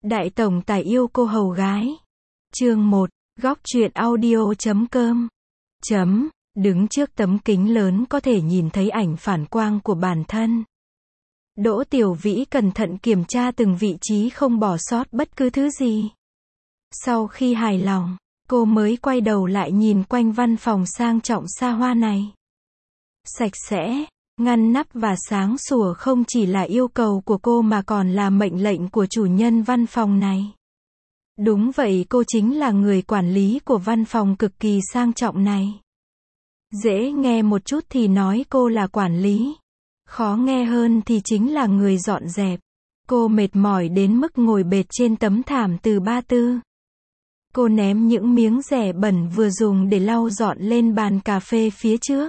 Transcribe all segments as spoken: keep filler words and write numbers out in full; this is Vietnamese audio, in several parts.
Đại tổng tài yêu cô hầu gái. Chương một, góc truyện audio chấm com. Chấm, đứng trước tấm kính lớn có thể nhìn thấy ảnh phản quang của bản thân. Đỗ Tiểu Vĩ cẩn thận kiểm tra từng vị trí không bỏ sót bất cứ thứ gì. Sau khi hài lòng, cô mới quay đầu lại nhìn quanh văn phòng sang trọng xa hoa này. Sạch sẽ, ngăn nắp và sáng sủa không chỉ là yêu cầu của cô mà còn là mệnh lệnh của chủ nhân văn phòng này. Đúng vậy, cô chính là người quản lý của văn phòng cực kỳ sang trọng này. Dễ nghe một chút thì nói cô là quản lý. Khó nghe hơn thì chính là người dọn dẹp. Cô mệt mỏi đến mức ngồi bệt trên tấm thảm từ ba tư. Cô ném những miếng rẻ bẩn vừa dùng để lau dọn lên bàn cà phê phía trước.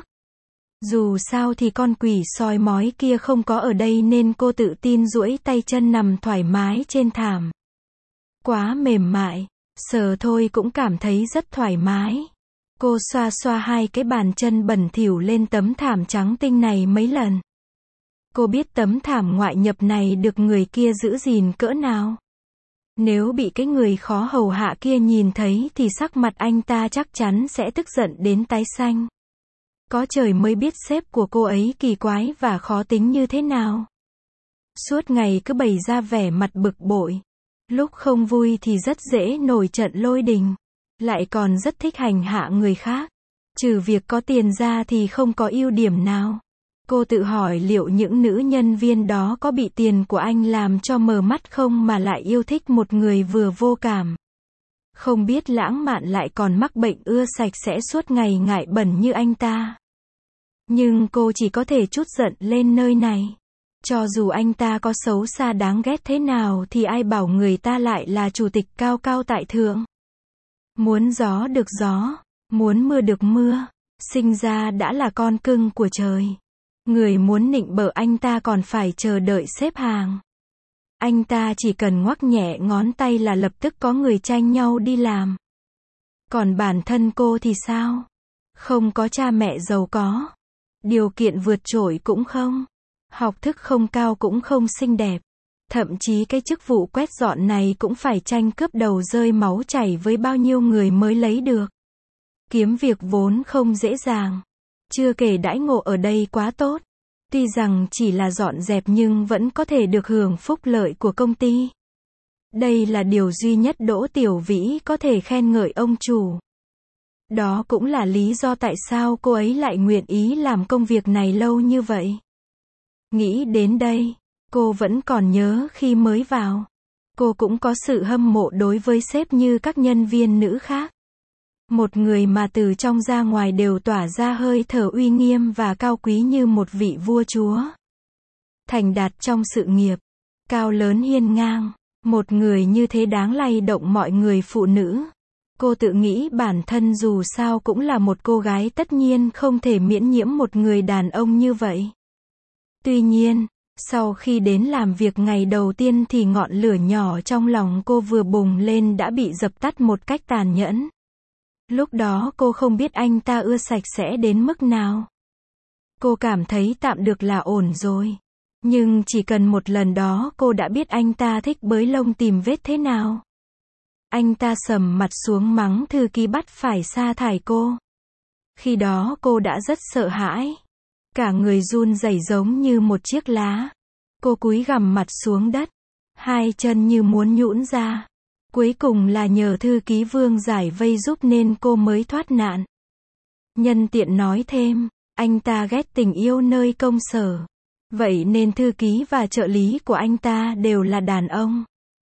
Dù sao thì con quỷ soi mói kia không có ở đây nên cô tự tin duỗi tay chân nằm thoải mái trên thảm. Quá mềm mại, sờ thôi cũng cảm thấy rất thoải mái. Cô xoa xoa hai cái bàn chân bẩn thỉu lên tấm thảm trắng tinh này mấy lần. Cô biết tấm thảm ngoại nhập này được người kia giữ gìn cỡ nào. Nếu bị cái người khó hầu hạ kia nhìn thấy thì sắc mặt anh ta chắc chắn sẽ tức giận đến tái xanh. Có trời mới biết sếp của cô ấy kỳ quái và khó tính như thế nào. Suốt ngày cứ bày ra vẻ mặt bực bội. Lúc không vui thì rất dễ nổi trận lôi đình. Lại còn rất thích hành hạ người khác. Trừ việc có tiền ra thì không có ưu điểm nào. Cô tự hỏi liệu những nữ nhân viên đó có bị tiền của anh làm cho mờ mắt không mà lại yêu thích một người vừa vô cảm. Không biết lãng mạn lại còn mắc bệnh ưa sạch sẽ suốt ngày ngại bẩn như anh ta. Nhưng cô chỉ có thể trút giận lên nơi này. Cho dù anh ta có xấu xa đáng ghét thế nào thì ai bảo người ta lại là chủ tịch cao cao tại thượng. Muốn gió được gió, muốn mưa được mưa, sinh ra đã là con cưng của trời. Người muốn nịnh bợ anh ta còn phải chờ đợi xếp hàng. Anh ta chỉ cần ngoắc nhẹ ngón tay là lập tức có người tranh nhau đi làm. Còn bản thân cô thì sao? Không có cha mẹ giàu có. Điều kiện vượt trội cũng không. Học thức không cao cũng không xinh đẹp. Thậm chí cái chức vụ quét dọn này cũng phải tranh cướp đầu rơi máu chảy với bao nhiêu người mới lấy được. Kiếm việc vốn không dễ dàng. Chưa kể đãi ngộ ở đây quá tốt. Tuy rằng chỉ là dọn dẹp nhưng vẫn có thể được hưởng phúc lợi của công ty. Đây là điều duy nhất Đỗ Tiểu Vĩ có thể khen ngợi ông chủ. Đó cũng là lý do tại sao cô ấy lại nguyện ý làm công việc này lâu như vậy. Nghĩ đến đây, cô vẫn còn nhớ khi mới vào. Cô cũng có sự hâm mộ đối với sếp như các nhân viên nữ khác. Một người mà từ trong ra ngoài đều tỏa ra hơi thở uy nghiêm và cao quý như một vị vua chúa. Thành đạt trong sự nghiệp, cao lớn hiên ngang, một người như thế đáng lay động mọi người phụ nữ. Cô tự nghĩ bản thân dù sao cũng là một cô gái tất nhiên không thể miễn nhiễm một người đàn ông như vậy. Tuy nhiên, sau khi đến làm việc ngày đầu tiên thì ngọn lửa nhỏ trong lòng cô vừa bùng lên đã bị dập tắt một cách tàn nhẫn. Lúc đó cô không biết anh ta ưa sạch sẽ đến mức nào. Cô cảm thấy tạm được là ổn rồi. Nhưng chỉ cần một lần đó cô đã biết anh ta thích bới lông tìm vết thế nào. Anh ta sầm mặt xuống mắng thư ký bắt phải sa thải cô. Khi đó cô đã rất sợ hãi. Cả người run rẩy giống như một chiếc lá. Cô cúi gằm mặt xuống đất. Hai chân như muốn nhũn ra. Cuối cùng là nhờ thư ký Vương giải vây giúp nên cô mới thoát nạn. Nhân tiện nói thêm, anh ta ghét tình yêu nơi công sở. Vậy nên thư ký và trợ lý của anh ta đều là đàn ông.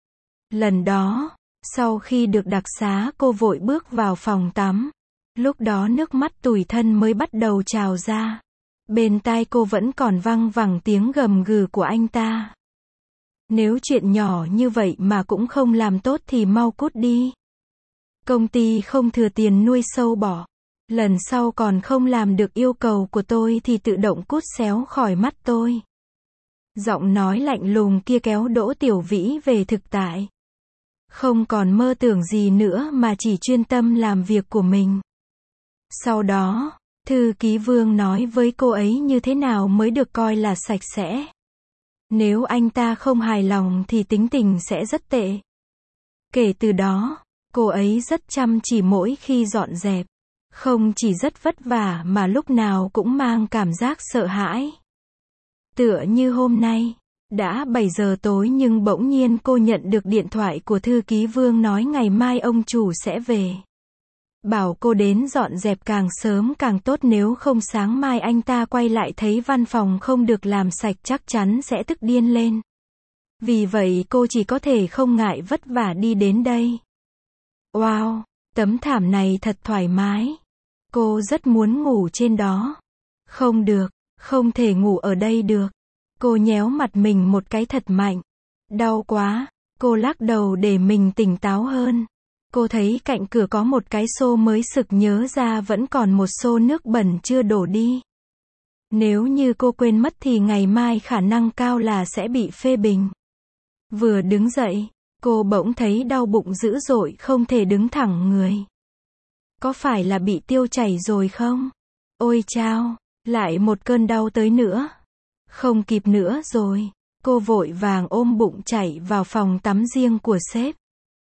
Lần đó, sau khi được đặc xá cô vội bước vào phòng tắm. Lúc đó nước mắt tủi thân mới bắt đầu trào ra. Bên tai cô vẫn còn văng vẳng tiếng gầm gừ của anh ta. Nếu chuyện nhỏ như vậy mà cũng không làm tốt thì mau cút đi. Công ty không thừa tiền nuôi sâu bọ. Lần sau còn không làm được yêu cầu của tôi thì tự động cút xéo khỏi mắt tôi. Giọng nói lạnh lùng kia kéo Đỗ Tiểu Vĩ về thực tại. Không còn mơ tưởng gì nữa mà chỉ chuyên tâm làm việc của mình. Sau đó, thư ký Vương nói với cô ấy như thế nào mới được coi là sạch sẽ. Nếu anh ta không hài lòng thì tính tình sẽ rất tệ. Kể từ đó, cô ấy rất chăm chỉ mỗi khi dọn dẹp. Không chỉ rất vất vả mà lúc nào cũng mang cảm giác sợ hãi. Tựa như hôm nay, đã bảy giờ tối nhưng bỗng nhiên cô nhận được điện thoại của thư ký Vương nói ngày mai ông chủ sẽ về. Bảo cô đến dọn dẹp càng sớm càng tốt, nếu không sáng mai anh ta quay lại thấy văn phòng không được làm sạch chắc chắn sẽ tức điên lên. Vì vậy cô chỉ có thể không ngại vất vả đi đến đây. Wow, tấm thảm này thật thoải mái. Cô rất muốn ngủ trên đó. Không được, không thể ngủ ở đây được. Cô nhéo mặt mình một cái thật mạnh. Đau quá, cô lắc đầu để mình tỉnh táo hơn. Cô thấy cạnh cửa có một cái xô mới sực nhớ ra vẫn còn một xô nước bẩn chưa đổ đi. Nếu như cô quên mất thì ngày mai khả năng cao là sẽ bị phê bình. Vừa đứng dậy, cô bỗng thấy đau bụng dữ dội không thể đứng thẳng người. Có phải là bị tiêu chảy rồi không? Ôi chao, lại một cơn đau tới nữa. Không kịp nữa rồi. Cô vội vàng ôm bụng chạy vào phòng tắm riêng của sếp.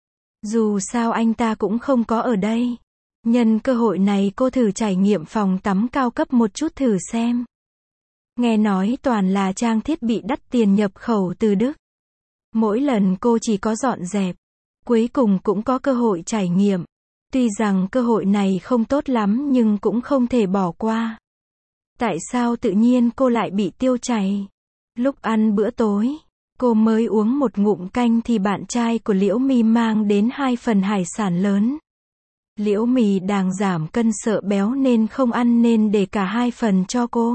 Dù sao anh ta cũng không có ở đây. Nhân cơ hội này cô thử trải nghiệm phòng tắm cao cấp một chút thử xem. Nghe nói toàn là trang thiết bị đắt tiền nhập khẩu từ Đức. Mỗi lần cô chỉ có dọn dẹp, cuối cùng cũng có cơ hội trải nghiệm. Tuy rằng cơ hội này không tốt lắm nhưng cũng không thể bỏ qua. Tại sao tự nhiên cô lại bị tiêu chảy? Lúc ăn bữa tối, cô mới uống một ngụm canh thì bạn trai của Liễu My mang đến hai phần hải sản lớn. Liễu My đang giảm cân sợ béo nên không ăn nên để cả hai phần cho cô.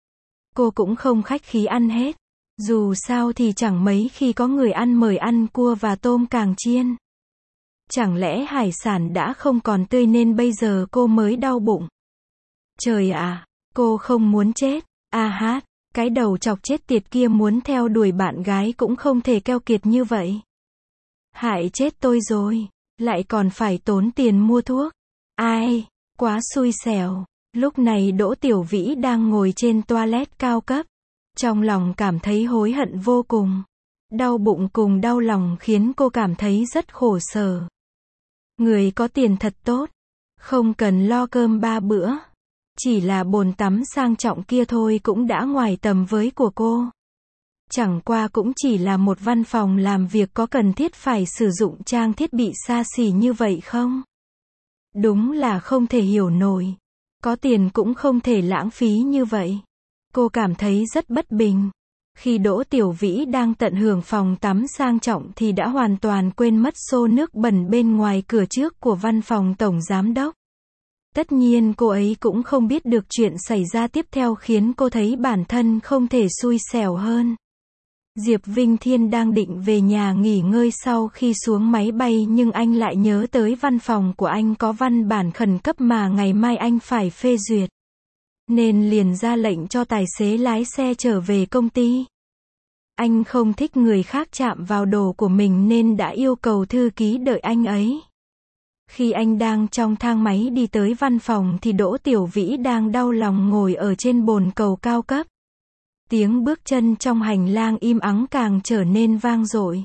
Cô cũng không khách khí ăn hết. Dù sao thì chẳng mấy khi có người ăn mời ăn cua và tôm càng chiên. Chẳng lẽ hải sản đã không còn tươi nên bây giờ cô mới đau bụng? Trời ạ, cô không muốn chết. A hát, cái đầu chọc chết tiệt kia muốn theo đuổi bạn gái cũng không thể keo kiệt như vậy. Hại chết tôi rồi, lại còn phải tốn tiền mua thuốc. Ai, quá xui xẻo. Lúc này Đỗ Tiểu Vĩ đang ngồi trên toilet cao cấp. Trong lòng cảm thấy hối hận vô cùng. Đau bụng cùng đau lòng khiến cô cảm thấy rất khổ sở. Người có tiền thật tốt. Không cần lo cơm ba bữa. Chỉ là bồn tắm sang trọng kia thôi cũng đã ngoài tầm với của cô. Chẳng qua cũng chỉ là một văn phòng làm việc, có cần thiết phải sử dụng trang thiết bị xa xỉ như vậy không? Đúng là không thể hiểu nổi. Có tiền cũng không thể lãng phí như vậy. Cô cảm thấy rất bất bình. Khi Đỗ Tiểu Vĩ đang tận hưởng phòng tắm sang trọng thì đã hoàn toàn quên mất xô nước bẩn bên ngoài cửa trước của văn phòng tổng giám đốc. Tất nhiên cô ấy cũng không biết được chuyện xảy ra tiếp theo khiến cô thấy bản thân không thể xui xẻo hơn. Diệp Vinh Thiên đang định về nhà nghỉ ngơi sau khi xuống máy bay nhưng anh lại nhớ tới văn phòng của anh có văn bản khẩn cấp mà ngày mai anh phải phê duyệt. Nên liền ra lệnh cho tài xế lái xe trở về công ty. Anh không thích người khác chạm vào đồ của mình nên đã yêu cầu thư ký đợi anh ấy. Khi anh đang trong thang máy đi tới văn phòng thì Đỗ Tiểu Vĩ đang đau lòng ngồi ở trên bồn cầu cao cấp. Tiếng bước chân trong hành lang im ắng càng trở nên vang dội.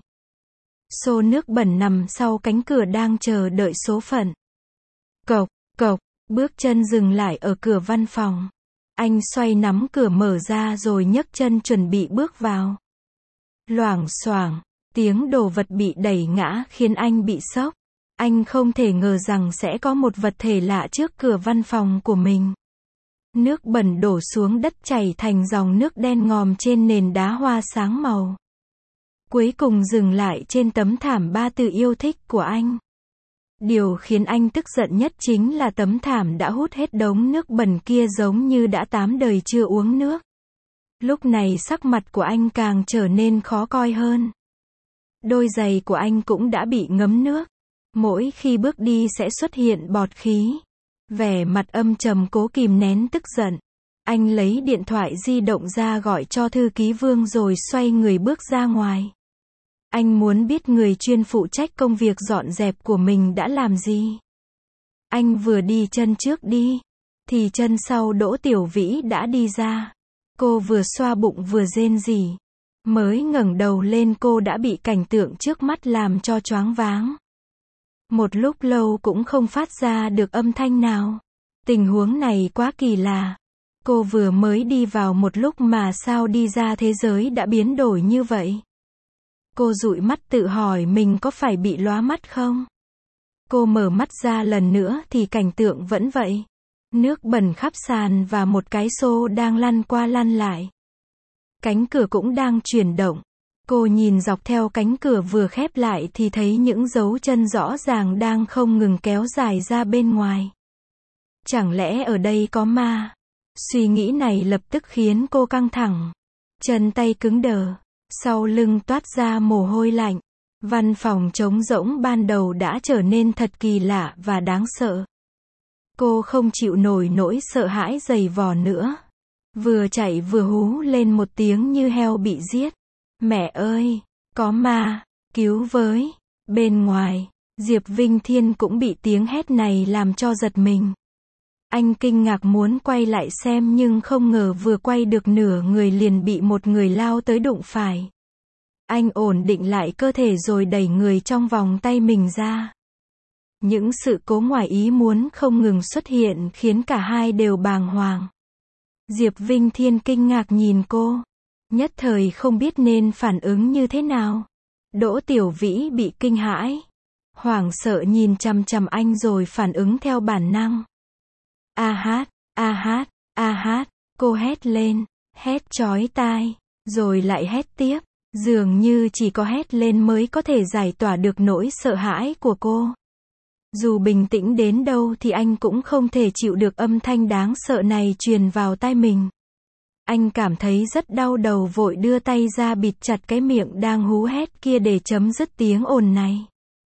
Xô nước bẩn nằm sau cánh cửa đang chờ đợi số phận. Cộc, cộc, bước chân dừng lại ở cửa văn phòng. Anh xoay nắm cửa mở ra rồi nhấc chân chuẩn bị bước vào. Loảng xoảng, tiếng đồ vật bị đẩy ngã khiến anh bị sốc. Anh không thể ngờ rằng sẽ có một vật thể lạ trước cửa văn phòng của mình. Nước bẩn đổ xuống đất chảy thành dòng nước đen ngòm trên nền đá hoa sáng màu. Cuối cùng dừng lại trên tấm thảm ba từ yêu thích của anh. Điều khiến anh tức giận nhất chính là tấm thảm đã hút hết đống nước bẩn kia giống như đã tám đời chưa uống nước. Lúc này sắc mặt của anh càng trở nên khó coi hơn. Đôi giày của anh cũng đã bị ngấm nước. Mỗi khi bước đi sẽ xuất hiện bọt khí. Vẻ mặt âm trầm cố kìm nén tức giận. Anh lấy điện thoại di động ra gọi cho thư ký Vương rồi xoay người bước ra ngoài. Anh muốn biết người chuyên phụ trách công việc dọn dẹp của mình đã làm gì. Anh vừa đi chân trước đi, thì chân sau Đỗ Tiểu Vĩ đã đi ra. Cô vừa xoa bụng vừa rên rỉ. Mới ngẩng đầu lên cô đã bị cảnh tượng trước mắt làm cho choáng váng. Một lúc lâu cũng không phát ra được âm thanh nào. Tình huống này quá kỳ lạ. Cô vừa mới đi vào một lúc mà sao đi ra thế giới đã biến đổi như vậy? Cô dụi mắt tự hỏi mình có phải bị lóa mắt không? Cô mở mắt ra lần nữa thì cảnh tượng vẫn vậy. Nước bẩn khắp sàn và một cái xô đang lăn qua lăn lại. Cánh cửa cũng đang chuyển động. Cô nhìn dọc theo cánh cửa vừa khép lại thì thấy những dấu chân rõ ràng đang không ngừng kéo dài ra bên ngoài. Chẳng lẽ ở đây có ma? Suy nghĩ này lập tức khiến cô căng thẳng. Chân tay cứng đờ. Sau lưng toát ra mồ hôi lạnh. Văn phòng trống rỗng ban đầu đã trở nên thật kỳ lạ và đáng sợ. Cô không chịu nổi nỗi sợ hãi dày vò nữa. Vừa chạy vừa hú lên một tiếng như heo bị giết. Mẹ ơi! Có ma! Cứu với! Bên ngoài, Diệp Vinh Thiên cũng bị tiếng hét này làm cho giật mình. Anh kinh ngạc muốn quay lại xem nhưng không ngờ vừa quay được nửa người liền bị một người lao tới đụng phải. Anh ổn định lại cơ thể rồi đẩy người trong vòng tay mình ra. Những sự cố ngoài ý muốn không ngừng xuất hiện khiến cả hai đều bàng hoàng. Diệp Vinh Thiên kinh ngạc nhìn cô. Nhất thời không biết nên phản ứng như thế nào. Đỗ Tiểu Vĩ bị kinh hãi. Hoảng sợ nhìn chằm chằm anh rồi phản ứng theo bản năng. A hát, a hát, a hát, cô hét lên, hét chói tai, rồi lại hét tiếp. Dường như chỉ có hét lên mới có thể giải tỏa được nỗi sợ hãi của cô. Dù bình tĩnh đến đâu thì anh cũng không thể chịu được âm thanh đáng sợ này truyền vào tai mình. Anh cảm thấy rất đau đầu vội đưa tay ra bịt chặt cái miệng đang hú hét kia để chấm dứt tiếng ồn này.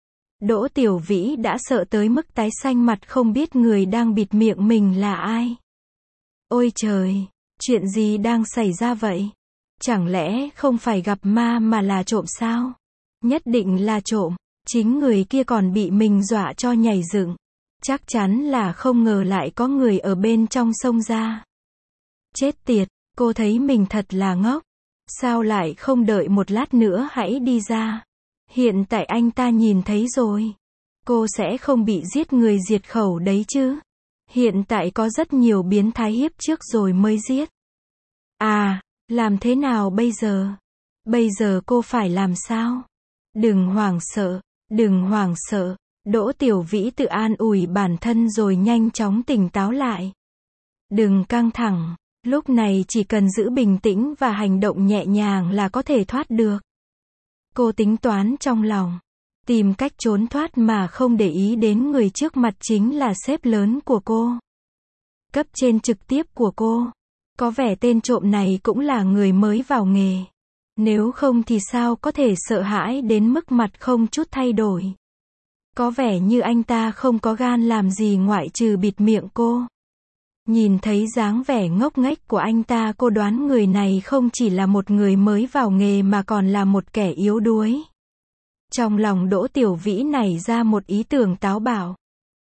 Đỗ Tiểu Vĩ đã sợ tới mức tái xanh mặt không biết người đang bịt miệng mình là ai. Ôi trời, chuyện gì đang xảy ra vậy? Chẳng lẽ không phải gặp ma mà là trộm sao? Nhất định là trộm, chính người kia còn bị mình dọa cho nhảy dựng. Chắc chắn là không ngờ lại có người ở bên trong xông ra. Chết tiệt, cô thấy mình thật là ngốc. Sao lại không đợi một lát nữa hãy đi ra? Hiện tại anh ta nhìn thấy rồi. Cô sẽ không bị giết người diệt khẩu đấy chứ? Hiện tại có rất nhiều biến thái hiếp trước rồi mới giết. À, làm thế nào bây giờ? Bây giờ cô phải làm sao? Đừng hoảng sợ, đừng hoảng sợ. Đỗ Tiểu Vĩ tự an ủi bản thân rồi nhanh chóng tỉnh táo lại. Đừng căng thẳng, lúc này chỉ cần giữ bình tĩnh và hành động nhẹ nhàng là có thể thoát được. Cô tính toán trong lòng, tìm cách trốn thoát mà không để ý đến người trước mặt chính là sếp lớn của cô. Cấp trên trực tiếp của cô. Có vẻ tên trộm này cũng là người mới vào nghề. Nếu không thì sao có thể sợ hãi đến mức mặt không chút thay đổi. Có vẻ như anh ta không có gan làm gì ngoại trừ bịt miệng cô. Nhìn thấy dáng vẻ ngốc nghếch của anh ta, cô đoán người này không chỉ là một người mới vào nghề mà còn là một kẻ yếu đuối. Trong lòng Đỗ Tiểu Vĩ nảy ra một ý tưởng táo bạo.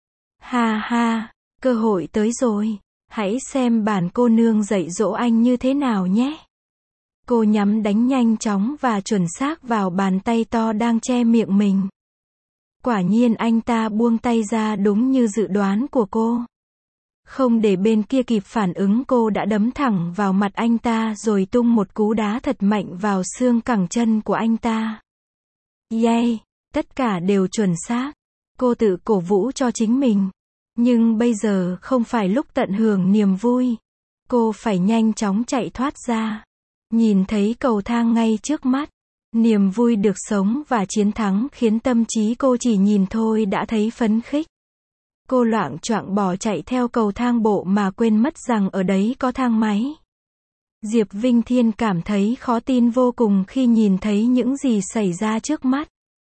Ha ha, cơ hội tới rồi. Hãy xem bản cô nương dạy dỗ anh như thế nào nhé. Cô nhắm đánh nhanh chóng và chuẩn xác vào bàn tay to đang che miệng mình. Quả nhiên anh ta buông tay ra đúng như dự đoán của cô. Không để bên kia kịp phản ứng, cô đã đấm thẳng vào mặt anh ta rồi tung một cú đá thật mạnh vào xương cẳng chân của anh ta. Yeah, tất cả đều chuẩn xác. Cô tự cổ vũ cho chính mình. Nhưng bây giờ không phải lúc tận hưởng niềm vui. Cô phải nhanh chóng chạy thoát ra. Nhìn thấy cầu thang ngay trước mắt. Niềm vui được sống và chiến thắng khiến tâm trí cô chỉ nhìn thôi đã thấy phấn khích. Cô loạng choạng bỏ chạy theo cầu thang bộ mà quên mất rằng ở đấy có thang máy. Diệp Vinh Thiên cảm thấy khó tin vô cùng khi nhìn thấy những gì xảy ra trước mắt.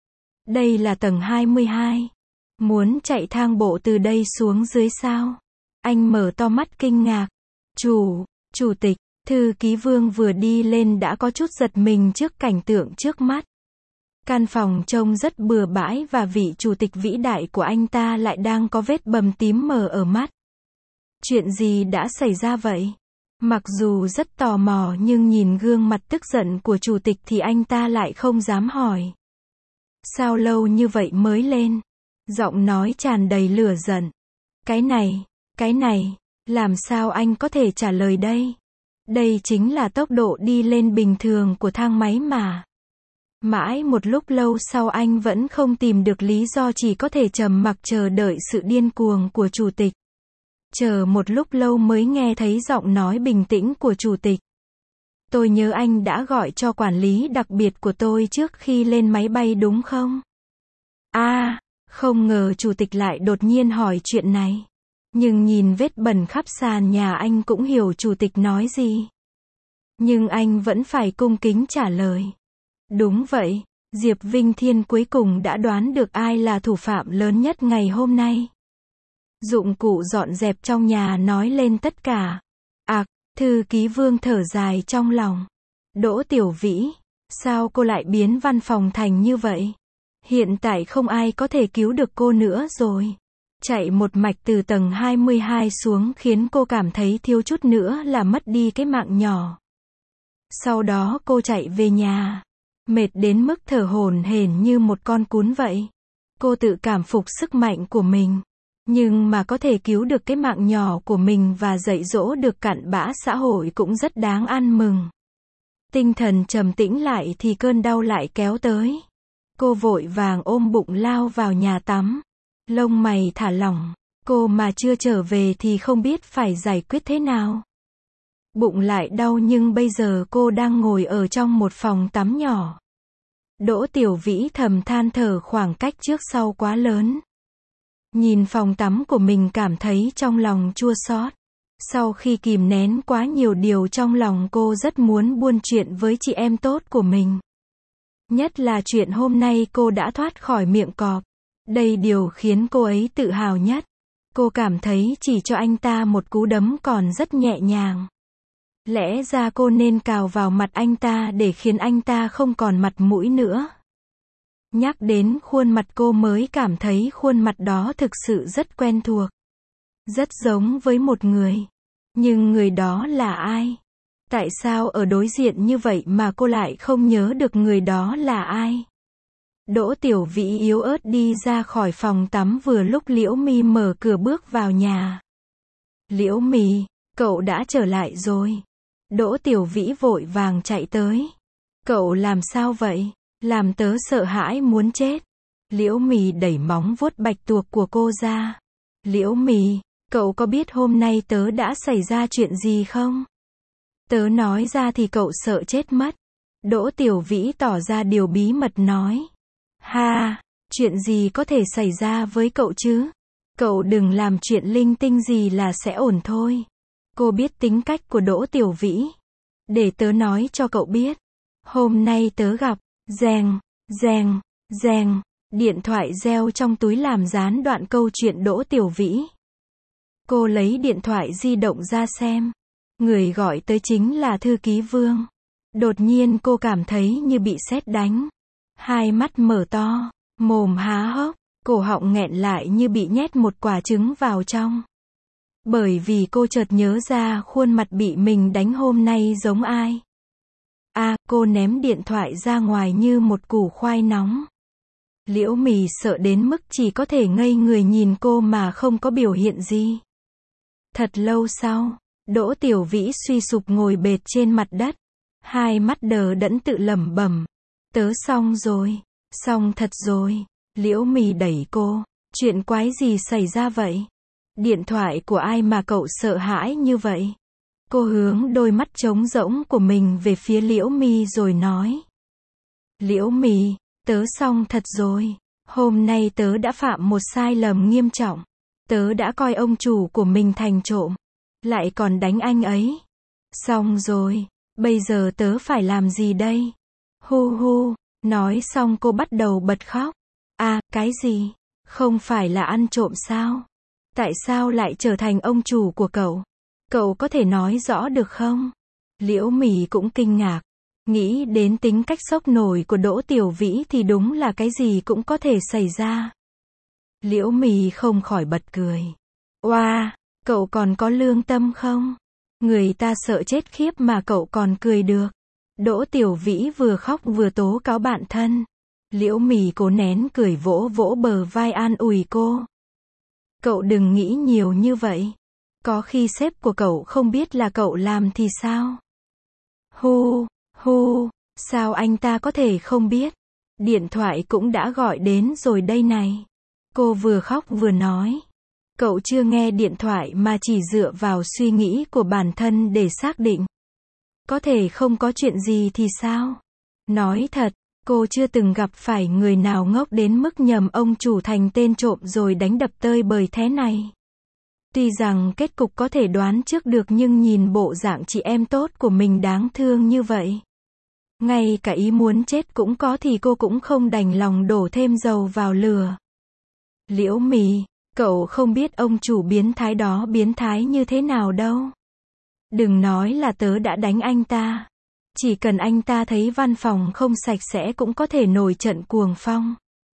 Đây là tầng hai mươi hai. Muốn chạy thang bộ từ đây xuống dưới sao? Anh mở to mắt kinh ngạc. Chủ, chủ tịch, thư ký Vương vừa đi lên đã có chút giật mình trước cảnh tượng trước mắt. Căn phòng trông rất bừa bãi và vị chủ tịch vĩ đại của anh ta lại đang có vết bầm tím mờ ở mắt. Chuyện gì đã xảy ra vậy? Mặc dù rất tò mò nhưng nhìn gương mặt tức giận của chủ tịch thì anh ta lại không dám hỏi. Sao lâu như vậy mới lên? Giọng nói tràn đầy lửa giận. Cái này, cái này, làm sao anh có thể trả lời đây? Đây chính là tốc độ đi lên bình thường của thang máy mà. Mãi một lúc lâu sau anh vẫn không tìm được lý do, chỉ có thể trầm mặc chờ đợi sự điên cuồng của chủ tịch. Chờ một lúc lâu mới nghe thấy giọng nói bình tĩnh của chủ tịch. Tôi nhớ anh đã gọi cho quản lý đặc biệt của tôi trước khi lên máy bay đúng không? À, không ngờ chủ tịch lại đột nhiên hỏi chuyện này. Nhưng nhìn vết bẩn khắp sàn nhà anh cũng hiểu chủ tịch nói gì. Nhưng anh vẫn phải cung kính trả lời. Đúng vậy, Diệp Vinh Thiên cuối cùng đã đoán được ai là thủ phạm lớn nhất ngày hôm nay. Dụng cụ dọn dẹp trong nhà nói lên tất cả. À, thư ký Vương thở dài trong lòng. Đỗ Tiểu Vĩ, sao cô lại biến văn phòng thành như vậy? Hiện tại không ai có thể cứu được cô nữa rồi. Chạy một mạch từ tầng hai mươi hai xuống khiến cô cảm thấy thiếu chút nữa là mất đi cái mạng nhỏ. Sau đó cô chạy về nhà. Mệt đến mức thở hổn hển như một con cún vậy. Cô tự cảm phục sức mạnh của mình. Nhưng mà có thể cứu được cái mạng nhỏ của mình và dạy dỗ được cặn bã xã hội cũng rất đáng ăn mừng. Tinh thần trầm tĩnh lại thì cơn đau lại kéo tới. Cô vội vàng ôm bụng lao vào nhà tắm. Lông mày thả lỏng. Cô mà chưa trở về thì không biết phải giải quyết thế nào. Bụng lại đau nhưng bây giờ cô đang ngồi ở trong một phòng tắm nhỏ. Đỗ Tiểu Vĩ thầm than thở, khoảng cách trước sau quá lớn. Nhìn phòng tắm của mình cảm thấy trong lòng chua xót. Sau khi kìm nén quá nhiều điều trong lòng, cô rất muốn buôn chuyện với chị em tốt của mình. Nhất là chuyện hôm nay cô đã thoát khỏi miệng cọp. Đây điều khiến cô ấy tự hào nhất. Cô cảm thấy chỉ cho anh ta một cú đấm còn rất nhẹ nhàng. Lẽ ra cô nên cào vào mặt anh ta để khiến anh ta không còn mặt mũi nữa. Nhắc đến khuôn mặt cô mới cảm thấy khuôn mặt đó thực sự rất quen thuộc. Rất giống với một người. Nhưng người đó là ai? Tại sao ở đối diện như vậy mà cô lại không nhớ được người đó là ai? Đỗ Tiểu Vĩ yếu ớt đi ra khỏi phòng tắm vừa lúc Liễu My mở cửa bước vào nhà. Liễu My, cậu đã trở lại rồi. Đỗ Tiểu Vĩ vội vàng chạy tới. Cậu làm sao vậy? Làm tớ sợ hãi muốn chết. Liễu My đẩy móng vuốt bạch tuộc của cô ra. Liễu My, cậu có biết hôm nay tớ đã xảy ra chuyện gì không? Tớ nói ra thì cậu sợ chết mất. Đỗ Tiểu Vĩ tỏ ra điều bí mật nói. Ha, chuyện gì có thể xảy ra với cậu chứ? Cậu đừng làm chuyện linh tinh gì là sẽ ổn thôi. Cô biết tính cách của Đỗ Tiểu Vĩ. Để tớ nói cho cậu biết. Hôm nay tớ gặp, reng, reng, reng, điện thoại reo trong túi làm gián đoạn câu chuyện Đỗ Tiểu Vĩ. Cô lấy điện thoại di động ra xem. Người gọi tới chính là thư ký Vương. Đột nhiên cô cảm thấy như bị sét đánh. Hai mắt mở to, mồm há hốc, cổ họng nghẹn lại như bị nhét một quả trứng vào trong. Bởi vì cô chợt nhớ ra khuôn mặt bị mình đánh hôm nay giống ai. À, cô ném điện thoại ra ngoài như một củ khoai nóng. Liễu My sợ đến mức chỉ có thể ngây người nhìn cô mà không có biểu hiện gì. Thật lâu sau, Đỗ Tiểu Vĩ suy sụp ngồi bệt trên mặt đất. Hai mắt đờ đẫn tự lẩm bẩm. Tớ xong rồi, xong thật rồi. Liễu My đẩy cô. Chuyện quái gì xảy ra vậy? Điện thoại của ai mà cậu sợ hãi như vậy? Cô hướng đôi mắt trống rỗng của mình về phía Liễu My rồi nói. Liễu My, tớ xong thật rồi. Hôm nay tớ đã phạm một sai lầm nghiêm trọng. Tớ đã coi ông chủ của mình thành trộm. Lại còn đánh anh ấy. Xong rồi, bây giờ tớ phải làm gì đây? Hu hu, nói xong cô bắt đầu bật khóc. À, cái gì? Không phải là ăn trộm sao? Tại sao lại trở thành ông chủ của cậu? Cậu có thể nói rõ được không? Liễu My cũng kinh ngạc. Nghĩ đến tính cách sốc nổi của Đỗ Tiểu Vĩ thì đúng là cái gì cũng có thể xảy ra. Liễu My không khỏi bật cười. Oa, wow, cậu còn có lương tâm không? Người ta sợ chết khiếp mà cậu còn cười được. Đỗ Tiểu Vĩ vừa khóc vừa tố cáo bạn thân. Liễu Mị cố nén cười vỗ vỗ bờ vai an ủi cô. Cậu đừng nghĩ nhiều như vậy. Có khi sếp của cậu không biết là cậu làm thì sao? Hu, hu, sao anh ta có thể không biết? Điện thoại cũng đã gọi đến rồi đây này. Cô vừa khóc vừa nói. Cậu chưa nghe điện thoại mà chỉ dựa vào suy nghĩ của bản thân để xác định. Có thể không có chuyện gì thì sao? Nói thật, cô chưa từng gặp phải người nào ngốc đến mức nhầm ông chủ thành tên trộm rồi đánh đập tơi bời thế này. Tuy rằng kết cục có thể đoán trước được nhưng nhìn bộ dạng chị em tốt của mình đáng thương như vậy. Ngay cả ý muốn chết cũng có thì cô cũng không đành lòng đổ thêm dầu vào lửa. Liễu Mị, cậu không biết ông chủ biến thái đó biến thái như thế nào đâu. Đừng nói là tớ đã đánh anh ta. Chỉ cần anh ta thấy văn phòng không sạch sẽ cũng có thể nổi trận cuồng phong.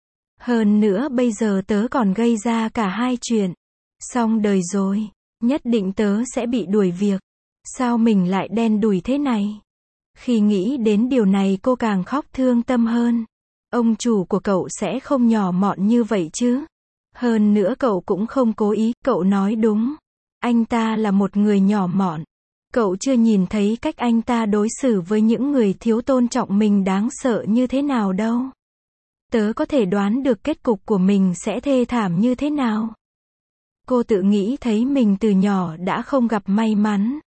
Hơn nữa bây giờ tớ còn gây ra cả hai chuyện. Xong đời rồi, nhất định tớ sẽ bị đuổi việc. Sao mình lại đen đủi thế này? Khi nghĩ đến điều này cô càng khóc thương tâm hơn. Ông chủ của cậu sẽ không nhỏ mọn như vậy chứ. Hơn nữa cậu cũng không cố ý, cậu nói đúng. Anh ta là một người nhỏ mọn. Cậu chưa nhìn thấy cách anh ta đối xử với những người thiếu tôn trọng mình đáng sợ như thế nào đâu. Tớ có thể đoán được kết cục của mình sẽ thê thảm như thế nào. Cô tự nghĩ thấy mình từ nhỏ đã không gặp may mắn.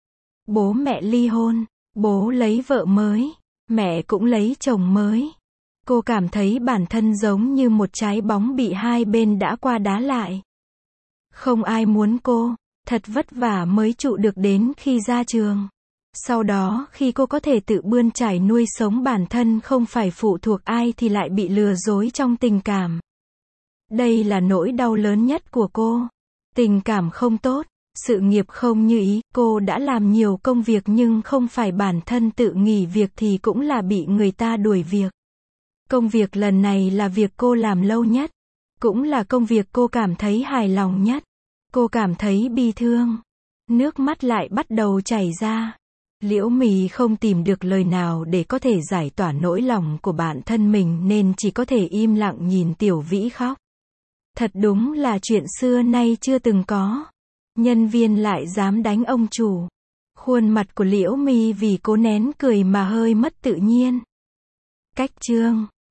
Bố mẹ ly hôn, bố lấy vợ mới, mẹ cũng lấy chồng mới. Cô cảm thấy bản thân giống như một trái bóng bị hai bên đá qua đá lại. Không ai muốn cô, thật vất vả mới trụ được đến khi ra trường. Sau đó khi cô có thể tự bươn trải nuôi sống bản thân không phải phụ thuộc ai thì lại bị lừa dối trong tình cảm. Đây là nỗi đau lớn nhất của cô. Tình cảm không tốt, sự nghiệp không như ý, cô đã làm nhiều công việc nhưng không phải bản thân tự nghỉ việc thì cũng là bị người ta đuổi việc. Công việc lần này là việc cô làm lâu nhất, cũng là công việc cô cảm thấy hài lòng nhất. Cô cảm thấy bi thương, nước mắt lại bắt đầu chảy ra. Liễu Mị không tìm được lời nào để có thể giải tỏa nỗi lòng của bản thân mình nên chỉ có thể im lặng nhìn Tiểu Vĩ khóc. Thật đúng là chuyện xưa nay chưa từng có. Nhân viên lại dám đánh ông chủ. Khuôn mặt của Liễu Mị vì cố nén cười mà hơi mất tự nhiên. Cách chương